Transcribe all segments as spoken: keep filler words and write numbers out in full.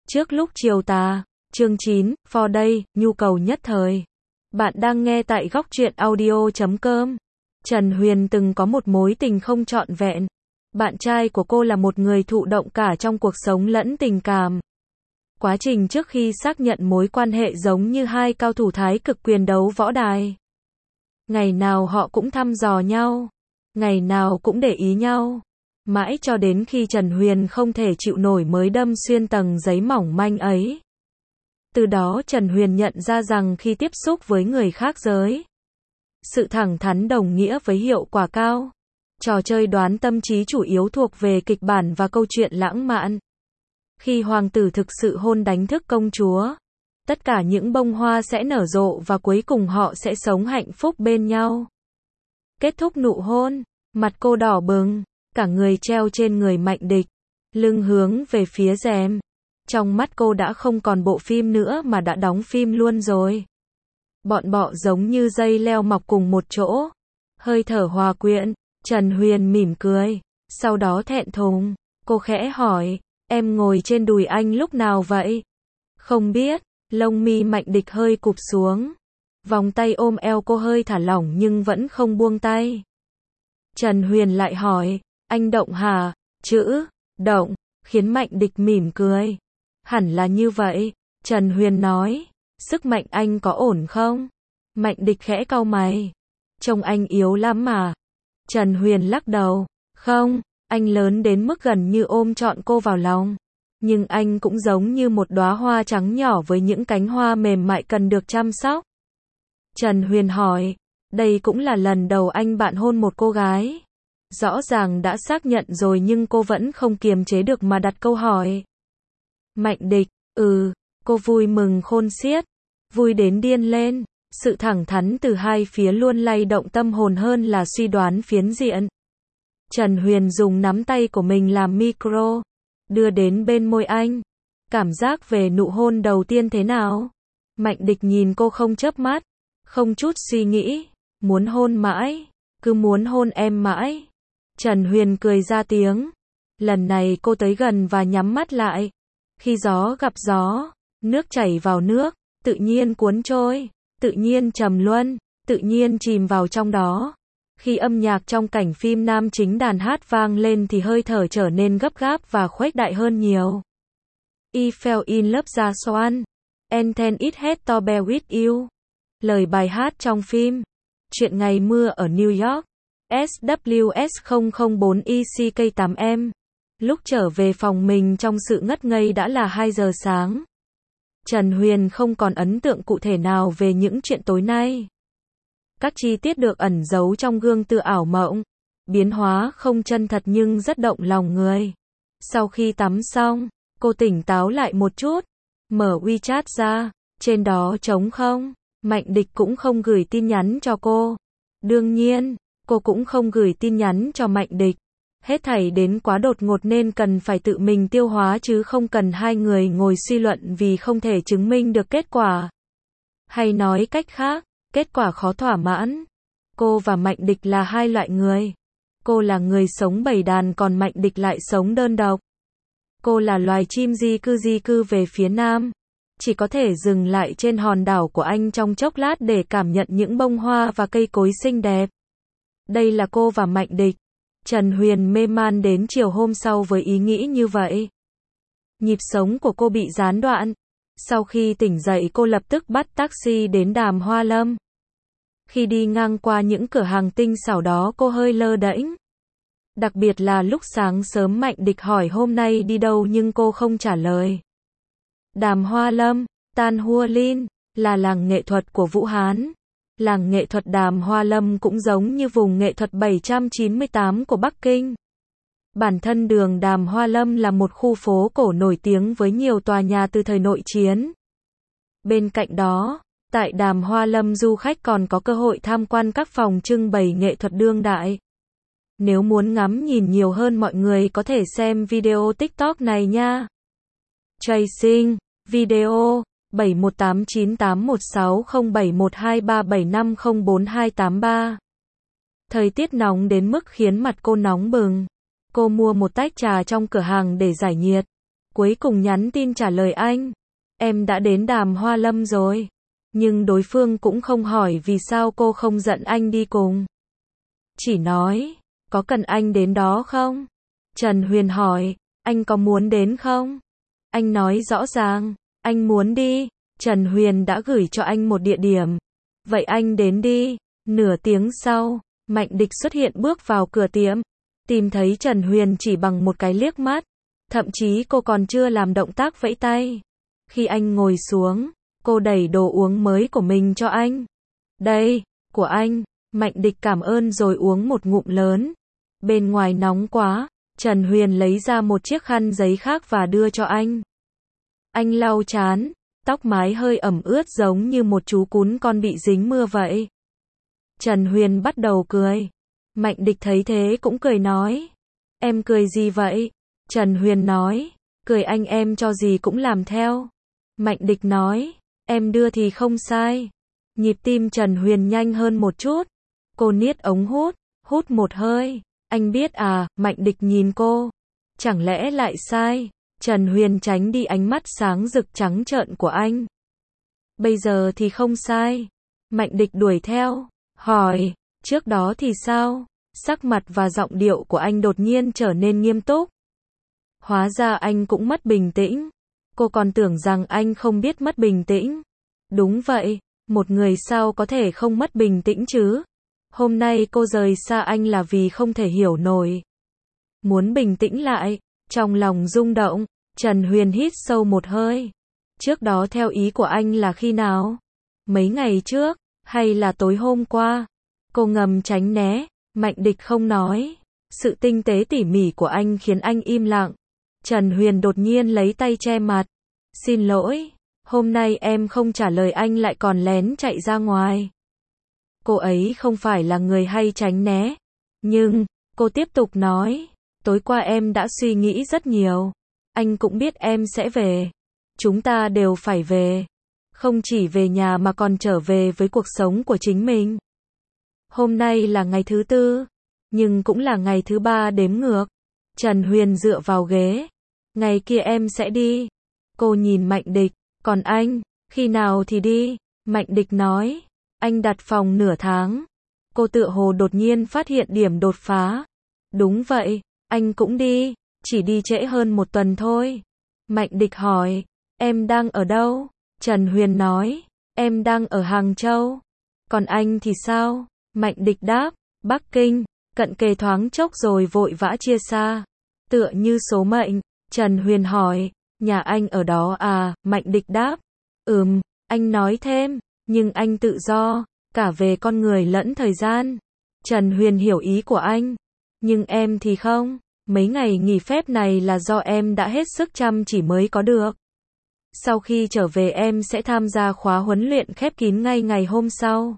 Trước lúc chiều tà, chương chín, for day, nhu cầu nhất thời. Bạn đang nghe tại góc truyện audio chấm com. Trần Huyền từng có một mối tình không trọn vẹn. Bạn trai của cô là một người thụ động cả trong cuộc sống lẫn tình cảm. Quá trình trước khi xác nhận mối quan hệ giống như hai cao thủ thái cực quyền đấu võ đài. Ngày nào họ cũng thăm dò nhau, ngày nào cũng để ý nhau. Mãi cho đến khi Trần Huyền không thể chịu nổi mới đâm xuyên tầng giấy mỏng manh ấy. Từ đó Trần Huyền nhận ra rằng khi tiếp xúc với người khác giới, sự thẳng thắn đồng nghĩa với hiệu quả cao. Trò chơi đoán tâm trí chủ yếu thuộc về kịch bản và câu chuyện lãng mạn. Khi hoàng tử thực sự hôn đánh thức công chúa, tất cả những bông hoa sẽ nở rộ và cuối cùng họ sẽ sống hạnh phúc bên nhau. Kết thúc nụ hôn, mặt cô đỏ bừng, cả người treo trên người Mạnh Địch, lưng hướng về phía rèm. Trong mắt cô đã không còn bộ phim nữa mà đã đóng phim luôn rồi. Bọn bọ giống như dây leo mọc cùng một chỗ, hơi thở hòa quyện. Trần Huyền mỉm cười, sau đó thẹn thùng, cô khẽ hỏi, em ngồi trên đùi anh lúc nào vậy? Không biết, lông mi Mạnh Địch hơi cụp xuống. Vòng tay ôm eo cô hơi thả lỏng nhưng vẫn không buông tay. Trần Huyền lại hỏi, anh động hả? Chữ, động, khiến Mạnh Địch mỉm cười. Hẳn là như vậy, Trần Huyền nói, sức mạnh anh có ổn không? Mạnh Địch khẽ cau mày, trông anh yếu lắm mà. Trần Huyền lắc đầu, không, anh lớn đến mức gần như ôm trọn cô vào lòng. Nhưng anh cũng giống như một đóa hoa trắng nhỏ với những cánh hoa mềm mại cần được chăm sóc. Trần Huyền hỏi, đây cũng là lần đầu anh bạn hôn một cô gái. Rõ ràng đã xác nhận rồi nhưng cô vẫn không kiềm chế được mà đặt câu hỏi. Mạnh Địch, ừ, cô vui mừng khôn xiết, vui đến điên lên. Sự thẳng thắn từ hai phía luôn lay động tâm hồn hơn là suy đoán phiến diện. Trần Huyền dùng nắm tay của mình làm micro, đưa đến bên môi anh. Cảm giác về nụ hôn đầu tiên thế nào? Mạnh Địch nhìn cô không chớp mắt, không chút suy nghĩ, muốn hôn mãi, cứ muốn hôn em mãi. Trần Huyền cười ra tiếng. Lần này cô tới gần và nhắm mắt lại. Khi gió gặp gió, nước chảy vào nước, tự nhiên cuốn trôi, tự nhiên trầm luân, tự nhiên chìm vào trong đó. Khi âm nhạc trong cảnh phim nam chính đàn hát vang lên thì hơi thở trở nên gấp gáp và khuếch đại hơn nhiều. I fell in love ra Swan, and then it had to bear with you. Lời bài hát trong phim Chuyện ngày mưa ở New York, S W S không không bốn E C K tám M. Lúc trở về phòng mình trong sự ngất ngây đã là hai giờ sáng. Trần Huyền không còn ấn tượng cụ thể nào về những chuyện tối nay. Các chi tiết được ẩn giấu trong gương tự ảo mộng, biến hóa không chân thật nhưng rất động lòng người. Sau khi tắm xong, cô tỉnh táo lại một chút, mở WeChat ra, trên đó trống không. Mạnh Địch cũng không gửi tin nhắn cho cô. Đương nhiên, cô cũng không gửi tin nhắn cho Mạnh Địch. Hết thảy đến quá đột ngột nên cần phải tự mình tiêu hóa chứ không cần hai người ngồi suy luận vì không thể chứng minh được kết quả. Hay nói cách khác, kết quả khó thỏa mãn. Cô và Mạnh Địch là hai loại người. Cô là người sống bầy đàn còn Mạnh Địch lại sống đơn độc. Cô là loài chim di cư di cư về phía nam. Chỉ có thể dừng lại trên hòn đảo của anh trong chốc lát để cảm nhận những bông hoa và cây cối xinh đẹp. Đây là cô và Mạnh Địch. Trần Huyền mê man đến chiều hôm sau với ý nghĩ như vậy. Nhịp sống của cô bị gián đoạn. Sau khi tỉnh dậy cô lập tức bắt taxi đến Đàm Hoa Lâm. Khi đi ngang qua những cửa hàng tinh xảo đó cô hơi lơ đễnh. Đặc biệt là lúc sáng sớm Mạnh Địch hỏi hôm nay đi đâu nhưng cô không trả lời. Đàm Hoa Lâm, Tan Hua Lin, là làng nghệ thuật của Vũ Hán. Làng nghệ thuật Đàm Hoa Lâm cũng giống như vùng nghệ thuật bảy trăm chín mươi tám của Bắc Kinh. Bản thân đường Đàm Hoa Lâm là một khu phố cổ nổi tiếng với nhiều tòa nhà từ thời nội chiến. Bên cạnh đó, tại Đàm Hoa Lâm du khách còn có cơ hội tham quan các phòng trưng bày nghệ thuật đương đại. Nếu muốn ngắm nhìn nhiều hơn mọi người có thể xem video TikTok này nha. Tracing, video bảy một tám chín tám một sáu không bảy một hai ba bảy năm không bốn hai tám ba. Thời tiết nóng đến mức khiến mặt cô nóng bừng. Cô mua một tách trà trong cửa hàng để giải nhiệt. Cuối cùng nhắn tin trả lời anh. Em đã đến Đàm Hoa Lâm rồi. Nhưng đối phương cũng không hỏi vì sao cô không dẫn anh đi cùng. Chỉ nói, có cần anh đến đó không? Trần Huyền hỏi, anh có muốn đến không? Anh nói rõ ràng, anh muốn đi. Trần Huyền đã gửi cho anh một địa điểm. Vậy anh đến đi. Nửa tiếng sau, Mạnh Địch xuất hiện bước vào cửa tiệm. Tìm thấy Trần Huyền chỉ bằng một cái liếc mắt. Thậm chí cô còn chưa làm động tác vẫy tay. Khi anh ngồi xuống, cô đẩy đồ uống mới của mình cho anh. Đây, của anh. Mạnh Địch cảm ơn rồi uống một ngụm lớn. Bên ngoài nóng quá, Trần Huyền lấy ra một chiếc khăn giấy khác và đưa cho anh. Anh lau chán, tóc mái hơi ẩm ướt giống như một chú cún con bị dính mưa vậy. Trần Huyền bắt đầu cười. Mạnh Địch thấy thế cũng cười nói. Em cười gì vậy? Trần Huyền nói. Cười anh em cho gì cũng làm theo. Mạnh Địch nói. Em đưa thì không sai. Nhịp tim Trần Huyền nhanh hơn một chút. Cô niết ống hút, hút một hơi. Anh biết à, Mạnh Địch nhìn cô. Chẳng lẽ lại sai? Trần Huyền tránh đi ánh mắt sáng rực trắng trợn của anh. Bây giờ thì không sai. Mạnh Địch đuổi theo, hỏi, trước đó thì sao? Sắc mặt và giọng điệu của anh đột nhiên trở nên nghiêm túc. Hóa ra anh cũng mất bình tĩnh. Cô còn tưởng rằng anh không biết mất bình tĩnh. Đúng vậy, một người sao có thể không mất bình tĩnh chứ? Hôm nay cô rời xa anh là vì không thể hiểu nổi. Muốn bình tĩnh lại, trong lòng rung động, Trần Huyền hít sâu một hơi. Trước đó theo ý của anh là khi nào? Mấy ngày trước, hay là tối hôm qua? Cô ngầm tránh né, Mạnh Địch không nói. Sự tinh tế tỉ mỉ của anh khiến anh im lặng. Trần Huyền đột nhiên lấy tay che mặt. Xin lỗi, hôm nay em không trả lời anh lại còn lén chạy ra ngoài. Cô ấy không phải là người hay tránh né. Nhưng, cô tiếp tục nói, tối qua em đã suy nghĩ rất nhiều. Anh cũng biết em sẽ về. Chúng ta đều phải về. Không chỉ về nhà mà còn trở về với cuộc sống của chính mình. Hôm nay là ngày thứ tư, nhưng cũng là ngày thứ ba đếm ngược. Trần Huyền dựa vào ghế. Ngày kia em sẽ đi. Cô nhìn Mạnh Địch, còn anh, khi nào thì đi? Mạnh Địch nói, anh đặt phòng nửa tháng. Cô tựa hồ đột nhiên phát hiện điểm đột phá. Đúng vậy, anh cũng đi, chỉ đi trễ hơn một tuần thôi. Mạnh Địch hỏi, em đang ở đâu? Trần Huyền nói, em đang ở Hàng Châu. Còn anh thì sao? Mạnh Địch đáp, Bắc Kinh. Cận kề thoáng chốc rồi vội vã chia xa. Tựa như số mệnh. Trần Huyền hỏi, nhà anh ở đó à? Mạnh Địch đáp, ừm. Anh nói thêm, nhưng anh tự do, cả về con người lẫn thời gian. Trần Huyền hiểu ý của anh. Nhưng em thì không. Mấy ngày nghỉ phép này là do em đã hết sức chăm chỉ mới có được. Sau khi trở về em sẽ tham gia khóa huấn luyện khép kín ngay ngày hôm sau.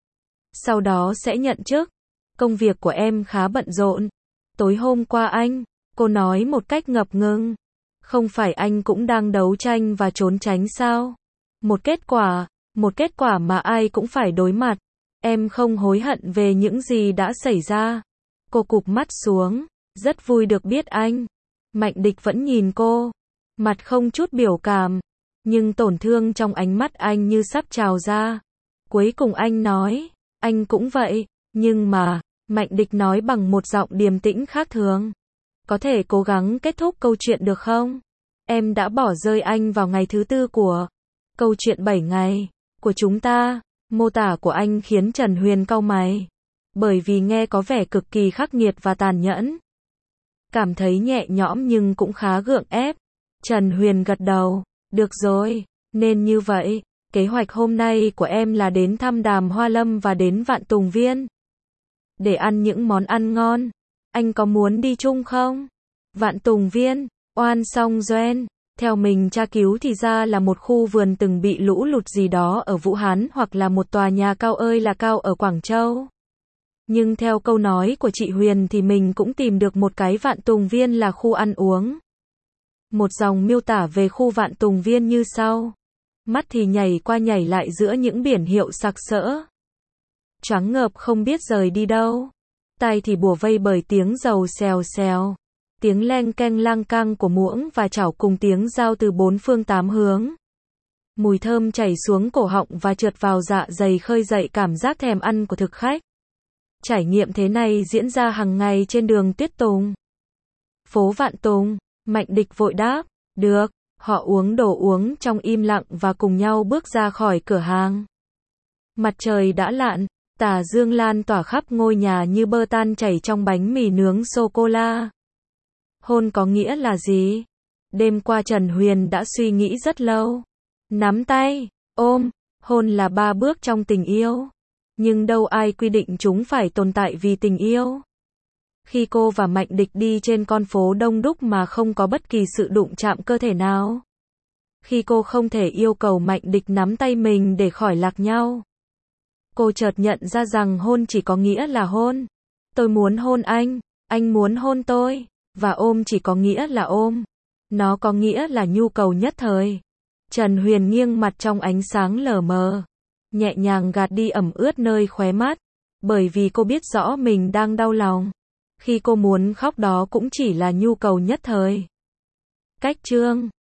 Sau đó sẽ nhận chức. Công việc của em khá bận rộn. Tối hôm qua anh, cô nói một cách ngập ngừng. Không phải anh cũng đang đấu tranh và trốn tránh sao? Một kết quả, một kết quả mà ai cũng phải đối mặt. Em không hối hận về những gì đã xảy ra. Cô cụp mắt xuống, rất vui được biết anh. Mạnh Địch vẫn nhìn cô, mặt không chút biểu cảm, nhưng tổn thương trong ánh mắt anh như sắp trào ra. Cuối cùng anh nói, anh cũng vậy, nhưng mà, Mạnh Địch nói bằng một giọng điềm tĩnh khác thường. Có thể cố gắng kết thúc câu chuyện được không? Em đã bỏ rơi anh vào ngày thứ tư của câu chuyện bảy ngày của chúng ta. Mô tả của anh khiến Trần Huyền cau mày, bởi vì nghe có vẻ cực kỳ khắc nghiệt và tàn nhẫn. Cảm thấy nhẹ nhõm nhưng cũng khá gượng ép. Trần Huyền gật đầu, được rồi, nên như vậy, kế hoạch hôm nay của em là đến thăm Đàm Hoa Lâm và đến Vạn Tùng Viên. Để ăn những món ăn ngon. Anh có muốn đi chung không? Vạn Tùng Viên, Oan Song Doen. Theo mình tra cứu thì ra là một khu vườn từng bị lũ lụt gì đó ở Vũ Hán hoặc là một tòa nhà cao ơi là cao ở Quảng Châu. Nhưng theo câu nói của chị Huyền thì mình cũng tìm được một cái Vạn Tùng Viên là khu ăn uống. Một dòng miêu tả về khu Vạn Tùng Viên như sau. Mắt thì nhảy qua nhảy lại giữa những biển hiệu sặc sỡ. Choáng ngợp không biết rời đi đâu. Tai thì bủa vây bởi tiếng dầu xèo xèo. tiếng leng keng lang cang của muỗng và chảo cùng tiếng dao từ bốn phương tám hướng. Mùi thơm chảy xuống cổ họng và trượt vào dạ dày khơi dậy cảm giác thèm ăn của thực khách. Trải nghiệm thế này diễn ra hàng ngày trên đường Tuyết Tùng. Phố Vạn Tùng, Mạnh Địch vội đáp, được, họ uống đồ uống trong im lặng và cùng nhau bước ra khỏi cửa hàng. Mặt trời đã lặn, tà dương lan tỏa khắp ngôi nhà như bơ tan chảy trong bánh mì nướng sô-cô-la. Hôn có nghĩa là gì? Đêm qua Trần Huyền đã suy nghĩ rất lâu. Nắm tay, ôm, hôn là ba bước trong tình yêu. Nhưng đâu ai quy định chúng phải tồn tại vì tình yêu. Khi cô và Mạnh Địch đi trên con phố đông đúc mà không có bất kỳ sự đụng chạm cơ thể nào. Khi cô không thể yêu cầu Mạnh Địch nắm tay mình để khỏi lạc nhau. Cô chợt nhận ra rằng hôn chỉ có nghĩa là hôn. Tôi muốn hôn anh, anh muốn hôn tôi. Và ôm chỉ có nghĩa là ôm. Nó có nghĩa là nhu cầu nhất thời. Trần Huyền nghiêng mặt trong ánh sáng lờ mờ. Nhẹ nhàng gạt đi ẩm ướt nơi khóe mắt. Bởi vì cô biết rõ mình đang đau lòng. Khi cô muốn khóc đó cũng chỉ là nhu cầu nhất thời. Cách chương